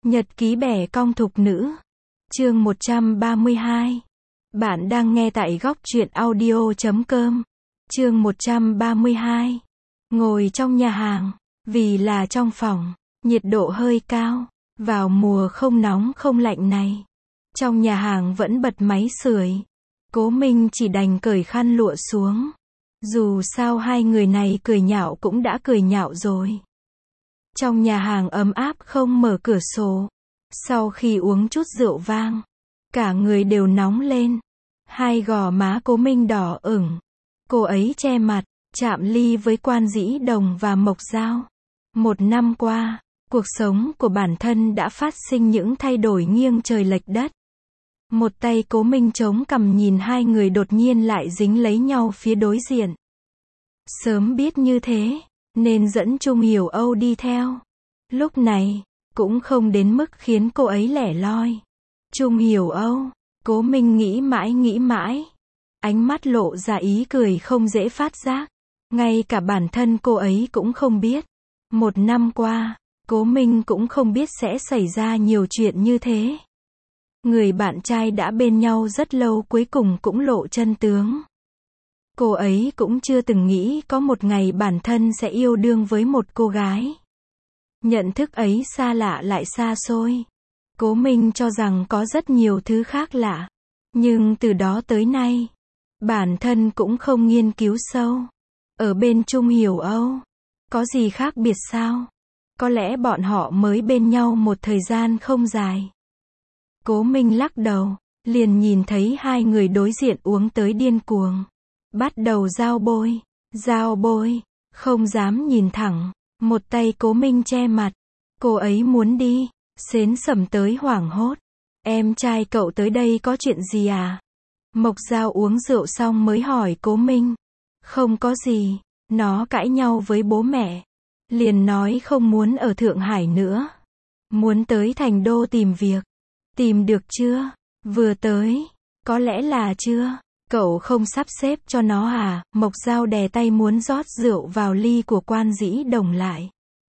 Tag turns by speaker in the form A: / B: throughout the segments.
A: Nhật ký bẻ cong thục nữ. Chương 132. Bạn đang nghe tại góc truyện audio.com. Chương 132. Ngồi trong nhà hàng, vì là trong phòng, nhiệt độ hơi cao, vào mùa không nóng không lạnh này. Trong nhà hàng vẫn bật máy sưởi. Cố Minh chỉ đành cởi khăn lụa xuống. Dù sao hai người này cười nhạo cũng đã cười nhạo rồi. Trong nhà hàng ấm áp không mở cửa sổ. Sau khi uống chút rượu vang, cả người đều nóng lên. Hai gò má Cố Minh đỏ ửng. Cô ấy che mặt, chạm ly với Quan Dĩ Đồng và Mộc Dao. 1 năm qua, cuộc sống của bản thân đã phát sinh những thay đổi nghiêng trời lệch đất. Một tay Cố Minh chống cằm nhìn hai người đột nhiên lại dính lấy nhau phía đối diện. Sớm biết như thế, nên dẫn Trung Hiểu Âu đi theo. Lúc này, cũng không đến mức khiến cô ấy lẻ loi. Trung Hiểu Âu, Cố Minh nghĩ mãi. Ánh mắt lộ ra ý cười không dễ phát giác. Ngay cả bản thân cô ấy cũng không biết. 1 năm qua, Cố Minh cũng không biết sẽ xảy ra nhiều chuyện như thế. Người bạn trai đã bên nhau rất lâu cuối cùng cũng lộ chân tướng. Cô ấy cũng chưa từng nghĩ có một ngày bản thân sẽ yêu đương với một cô gái. Nhận thức ấy xa lạ lại xa xôi. Cố Minh cho rằng có rất nhiều thứ khác lạ. Nhưng từ đó tới nay, bản thân cũng không nghiên cứu sâu. Ở bên Trung Hiểu Âu, có gì khác biệt sao? Có lẽ bọn họ mới bên nhau một thời gian không dài. Cố Minh lắc đầu, liền nhìn thấy hai người đối diện uống tới điên cuồng. Bắt đầu giao bôi, không dám nhìn thẳng. Một tay Cố Minh che mặt. Cô ấy muốn đi, xến sẩm tới hoảng hốt. Em trai cậu tới đây có chuyện gì à? Mộc Dao uống rượu xong mới hỏi Cố Minh. Không có gì, nó cãi nhau với bố mẹ. Liền nói không muốn ở Thượng Hải nữa. Muốn tới Thành Đô tìm việc. Tìm được chưa? Vừa tới. Có lẽ là chưa. Cậu không sắp xếp cho nó à? Mộc Dao đè tay muốn rót rượu vào ly của Quan Dĩ Đồng lại.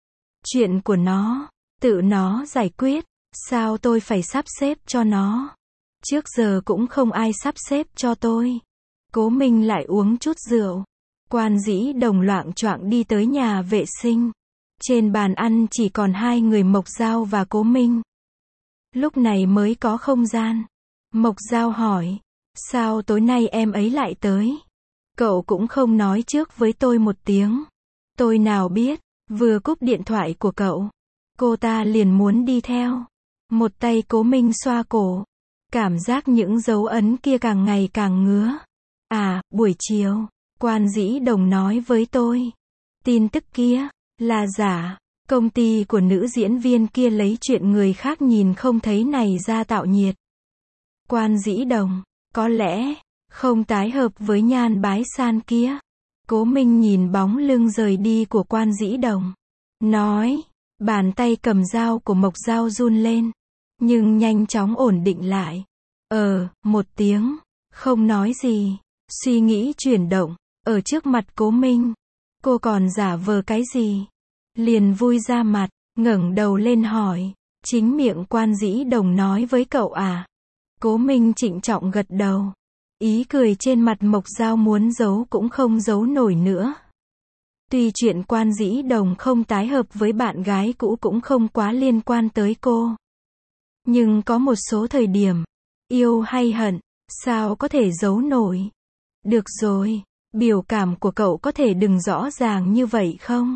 A: Chuyện của nó, tự nó giải quyết. Sao tôi phải sắp xếp cho nó? Trước giờ cũng không ai sắp xếp cho tôi. Cố Minh lại uống chút rượu. Quan Dĩ Đồng loạng choạng đi tới nhà vệ sinh. Trên bàn ăn chỉ còn hai người Mộc Dao và Cố Minh. Lúc này mới có không gian. Mộc Dao hỏi. Sao tối nay em ấy lại tới? Cậu cũng không nói trước với tôi một tiếng. Tôi nào biết, vừa cúp điện thoại của cậu. Cô ta liền muốn đi theo. Một tay Cố Minh xoa cổ. Cảm giác những dấu ấn kia càng ngày càng ngứa. À, buổi chiều, Quan Dĩ Đồng nói với tôi. Tin tức kia, là giả. Công ty của nữ diễn viên kia lấy chuyện người khác nhìn không thấy này ra tạo nhiệt. Quan Dĩ Đồng, có lẽ, không tái hợp với Nhan Bái San kia. Cố Minh nhìn bóng lưng rời đi của Quan Dĩ Đồng. Nói, bàn tay cầm dao của Mộc Dao run lên. Nhưng nhanh chóng ổn định lại. Một tiếng, không nói gì. Suy nghĩ chuyển động, ở trước mặt Cố Minh. Cô còn giả vờ cái gì? Liền vui ra mặt, ngẩng đầu lên hỏi. Chính miệng Quan Dĩ Đồng nói với cậu à? Cố Minh trịnh trọng gật đầu. Ý cười trên mặt Mộc Dao muốn giấu cũng không giấu nổi nữa. Tuy chuyện Quan Dĩ Đồng không tái hợp với bạn gái cũ cũng không quá liên quan tới cô. Nhưng có một số thời điểm, yêu hay hận, sao có thể giấu nổi? Được rồi, biểu cảm của cậu có thể đừng rõ ràng như vậy không?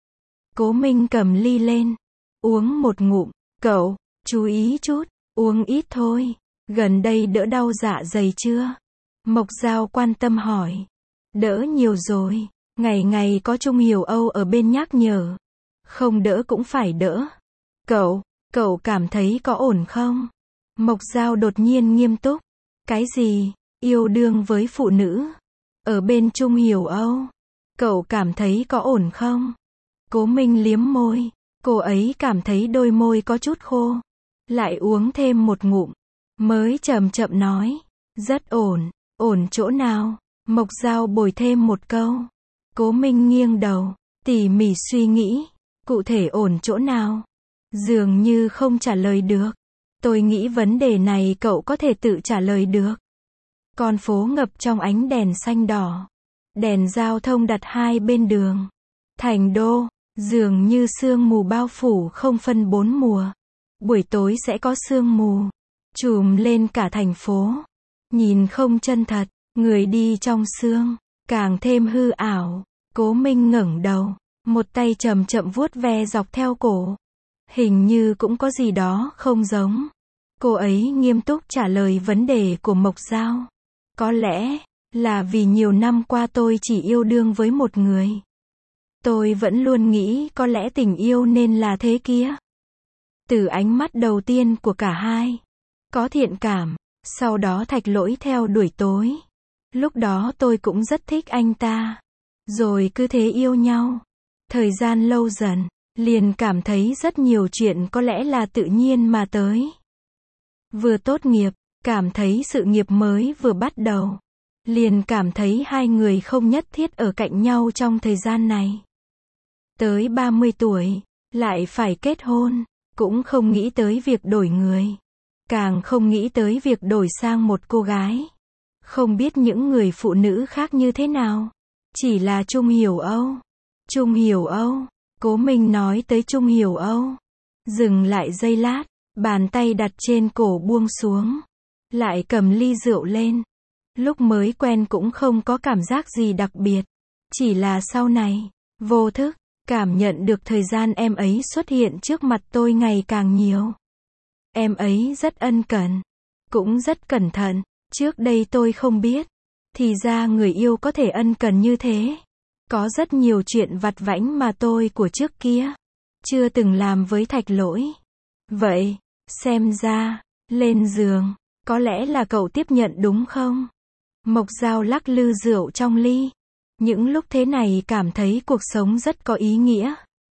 A: Cố Minh cầm ly lên, uống một ngụm. Cậu, chú ý chút, uống ít thôi. Gần đây đỡ đau dạ dày chưa? Mộc Dao quan tâm hỏi. Đỡ nhiều rồi, ngày ngày có Trung Hiểu Âu ở bên nhắc nhở. Không đỡ cũng phải đỡ. Cậu cảm thấy có ổn không? Mộc Dao đột nhiên nghiêm túc. Cái gì? Yêu đương với phụ nữ? Ở bên Trung Hiểu Âu? Cậu cảm thấy có ổn không? Cố Minh liếm môi. Cô ấy cảm thấy đôi môi có chút khô. Lại uống thêm một ngụm. Mới chậm chậm nói. Rất ổn. Ổn chỗ nào? Mộc Dao bồi thêm một câu. Cố Minh nghiêng đầu, tỉ mỉ suy nghĩ. Cụ thể ổn chỗ nào? Dường như không trả lời được. Tôi nghĩ vấn đề này cậu có thể tự trả lời được. Con phố ngập trong ánh đèn xanh đỏ. Đèn giao thông đặt hai bên đường. Thành đô, dường như sương mù bao phủ không phân bốn mùa. Buổi tối sẽ có sương mù trùm lên cả thành phố. Nhìn không chân thật, người đi trong sương, càng thêm hư ảo. Cố Minh ngẩng đầu, một tay chậm chậm vuốt ve dọc theo cổ. Hình như cũng có gì đó không giống. Cô ấy nghiêm túc trả lời vấn đề của Mộc Giao. Có lẽ là vì nhiều năm qua tôi chỉ yêu đương với một người. Tôi vẫn luôn nghĩ có lẽ tình yêu nên là thế kia. Từ ánh mắt đầu tiên của cả hai, có thiện cảm, sau đó Thạch Lỗi theo đuổi tối. Lúc đó tôi cũng rất thích anh ta. Rồi cứ thế yêu nhau. Thời gian lâu dần, liền cảm thấy rất nhiều chuyện có lẽ là tự nhiên mà tới. Vừa tốt nghiệp, cảm thấy sự nghiệp mới vừa bắt đầu. Liền cảm thấy hai người không nhất thiết ở cạnh nhau trong thời gian này. Tới 30 tuổi, lại phải kết hôn, cũng không nghĩ tới việc đổi người. Càng không nghĩ tới việc đổi sang một cô gái. Không biết những người phụ nữ khác như thế nào. Chỉ là Trung Hiểu Âu. Trung Hiểu Âu. Cố Minh nói tới Trung Hiểu Âu. Dừng lại giây lát, bàn tay đặt trên cổ buông xuống. Lại cầm ly rượu lên. Lúc mới quen cũng không có cảm giác gì đặc biệt. Chỉ là sau này, vô thức, cảm nhận được thời gian em ấy xuất hiện trước mặt tôi ngày càng nhiều. Em ấy rất ân cần, cũng rất cẩn thận. Trước đây tôi không biết. Thì ra người yêu có thể ân cần như thế. Có rất nhiều chuyện vặt vãnh mà tôi của trước kia chưa từng làm với Thạch Lỗi. Vậy, xem ra, lên giường, có lẽ là cậu tiếp nhận đúng không? Mộc Giao lắc lư rượu trong ly. Những lúc thế này cảm thấy cuộc sống rất có ý nghĩa.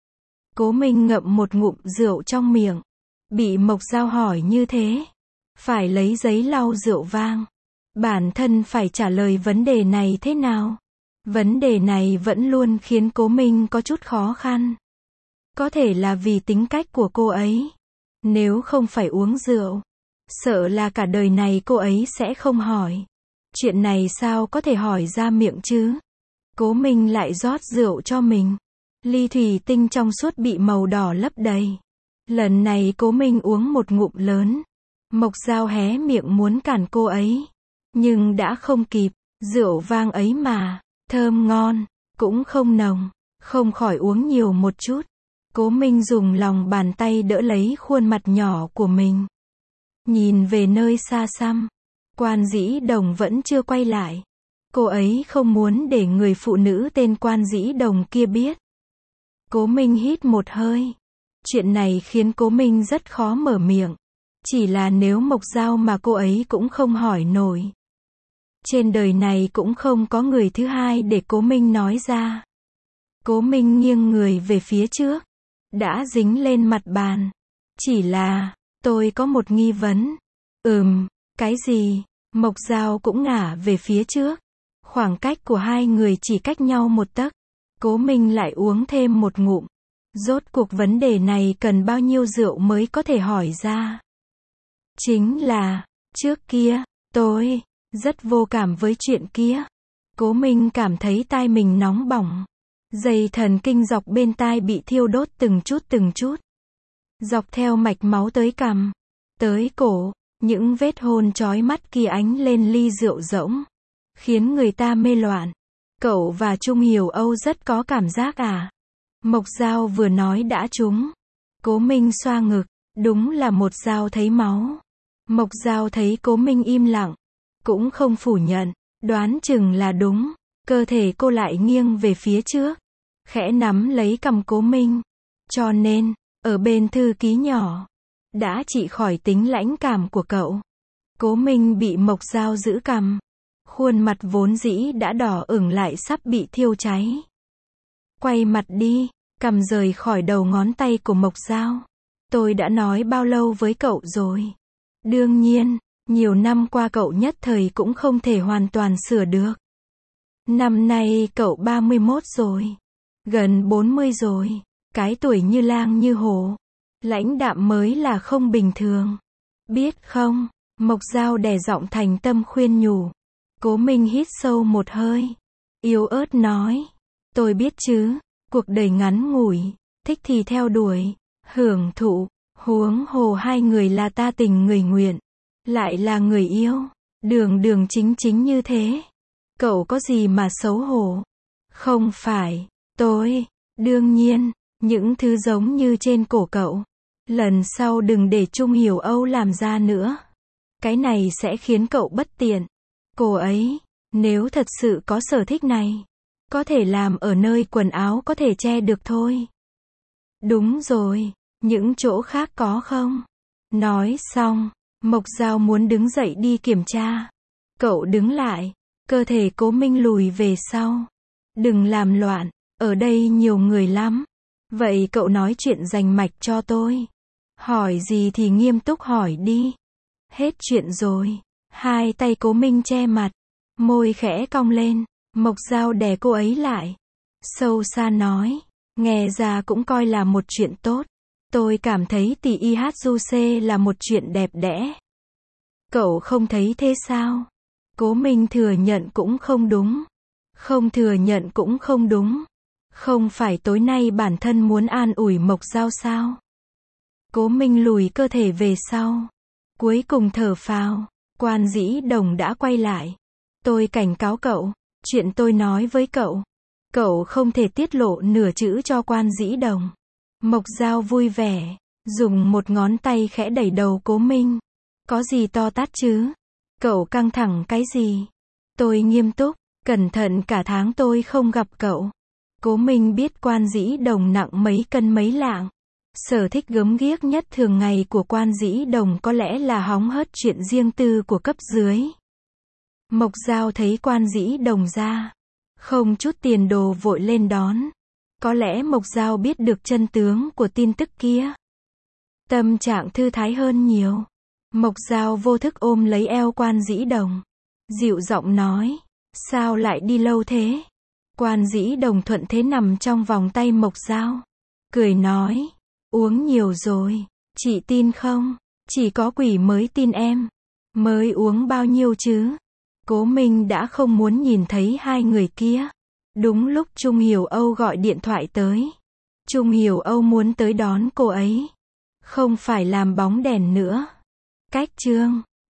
A: Cố Minh ngậm một ngụm rượu trong miệng. Bị Mộc Giao hỏi như thế, phải lấy giấy lau rượu vang. Bản thân phải trả lời vấn đề này thế nào? Vấn đề này vẫn luôn khiến Cố Minh có chút khó khăn. Có thể là vì tính cách của cô ấy. Nếu không phải uống rượu, sợ là cả đời này cô ấy sẽ không hỏi. Chuyện này sao có thể hỏi ra miệng chứ? Cố Minh lại rót rượu cho mình. Ly thủy tinh trong suốt bị màu đỏ lấp đầy. Lần này Cố Minh uống một ngụm lớn. Mộc Giao hé miệng muốn cản cô ấy. Nhưng đã không kịp. Rượu vang ấy mà, thơm ngon, cũng không nồng. Không khỏi uống nhiều một chút. Cố Minh dùng lòng bàn tay đỡ lấy khuôn mặt nhỏ của mình. Nhìn về nơi xa xăm. Quan Dĩ Đồng vẫn chưa quay lại. Cô ấy không muốn để người phụ nữ tên Quan Dĩ Đồng kia biết. Cố Minh hít một hơi. Chuyện này khiến Cố Minh rất khó mở miệng. Chỉ là nếu Mộc Giao mà cô ấy cũng không hỏi nổi. Trên đời này cũng không có người thứ hai để Cố Minh nói ra. Cố Minh nghiêng người về phía trước. Đã dính lên mặt bàn. Chỉ là, tôi có một nghi vấn. Cái gì? Mộc Giao cũng ngả về phía trước. Khoảng cách của hai người chỉ cách nhau một tấc. Cố Minh lại uống thêm một ngụm. Rốt cuộc vấn đề này cần bao nhiêu rượu mới có thể hỏi ra? Chính là, trước kia, tôi rất vô cảm với chuyện kia. Cố Minh cảm thấy tai mình nóng bỏng. Dây thần kinh dọc bên tai bị thiêu đốt từng chút. Dọc theo mạch máu tới cằm, tới cổ, những vết hôn chói mắt kia ánh lên ly rượu rỗng, khiến người ta mê loạn. Cậu và Trung Hiểu Âu rất có cảm giác à? Mộc Giao vừa nói đã trúng. Cố Minh xoa ngực, đúng là một dao thấy máu. Mộc Giao thấy Cố Minh im lặng, cũng không phủ nhận, đoán chừng là đúng. Cơ thể cô lại nghiêng về phía trước, khẽ nắm lấy cằm Cố Minh. Cho nên, ở bên thư ký nhỏ, đã trị khỏi tính lãnh cảm của cậu. Cố Minh bị Mộc Giao giữ cằm. Khuôn mặt vốn dĩ đã đỏ ửng lại sắp bị thiêu cháy. Quay mặt đi, cầm rời khỏi đầu ngón tay của Mộc Giao. Tôi đã nói bao lâu với cậu rồi? Đương nhiên, nhiều năm qua cậu nhất thời cũng không thể hoàn toàn sửa được. Năm nay cậu 31 rồi. Gần 40 rồi. Cái tuổi như lang như hổ. Lãnh đạm mới là không bình thường. Biết không? Mộc Dao đè giọng thành tâm khuyên nhủ. Cố Minh hít sâu một hơi. Yếu ớt nói. Tôi biết chứ. Cuộc đời ngắn ngủi. Thích thì theo đuổi. Hưởng thụ. Huống hồ hai người là ta tình người nguyện. Lại là người yêu. Đường đường chính chính như thế. Cậu có gì mà xấu hổ? Không phải. Tôi. Đương nhiên. Những thứ giống như trên cổ cậu. Lần sau đừng để Trung Hiểu Âu làm ra nữa. Cái này sẽ khiến cậu bất tiện. Cô ấy, nếu thật sự có sở thích này, có thể làm ở nơi quần áo có thể che được thôi. Đúng rồi, những chỗ khác có không? Nói xong, Mộc Dao muốn đứng dậy đi kiểm tra. Cậu đứng lại, cơ thể Cố Minh lùi về sau. Đừng làm loạn, ở đây nhiều người lắm. Vậy cậu nói chuyện rành mạch cho tôi. Hỏi gì thì nghiêm túc hỏi đi. Hết chuyện rồi. Hai tay Cố Minh che mặt. Môi khẽ cong lên. Mộc Dao đè cô ấy lại. Sâu xa nói. Nghe ra cũng coi là một chuyện tốt. Tôi cảm thấy tỷ IHJC là một chuyện đẹp đẽ. Cậu không thấy thế sao? Cố Minh thừa nhận cũng không đúng. Không thừa nhận cũng không đúng. Không phải tối nay bản thân muốn an ủi Mộc Dao sao? Cố Minh lùi cơ thể về sau. Cuối cùng thở phào. Quan Dĩ Đồng đã quay lại. Tôi cảnh cáo cậu. Chuyện tôi nói với cậu. Cậu không thể tiết lộ nửa chữ cho Quan Dĩ Đồng. Mộc Dao vui vẻ. Dùng một ngón tay khẽ đẩy đầu Cố Minh. Có gì to tát chứ? Cậu căng thẳng cái gì? Tôi nghiêm túc. Cẩn thận cả tháng tôi không gặp cậu. Cố Minh biết Quan Dĩ Đồng nặng mấy cân mấy lạng. Sở thích gớm ghiếc nhất thường ngày của Quan Dĩ Đồng có lẽ là hóng hớt chuyện riêng tư của cấp dưới. Mộc Dao thấy Quan Dĩ Đồng ra. Không chút tiền đồ vội lên đón. Có lẽ Mộc Dao biết được chân tướng của tin tức kia. Tâm trạng thư thái hơn nhiều. Mộc Dao vô thức ôm lấy eo Quan Dĩ Đồng. Dịu giọng nói. Sao lại đi lâu thế? Quan Dĩ Đồng thuận thế nằm trong vòng tay Mộc Dao. Cười nói. Uống nhiều rồi. Chị tin không? Chỉ có quỷ mới tin em. Mới uống bao nhiêu chứ? Cố Minh đã không muốn nhìn thấy hai người kia. Đúng lúc Trung Hiểu Âu gọi điện thoại tới. Trung Hiểu Âu muốn tới đón cô ấy. Không phải làm bóng đèn nữa. Cách chương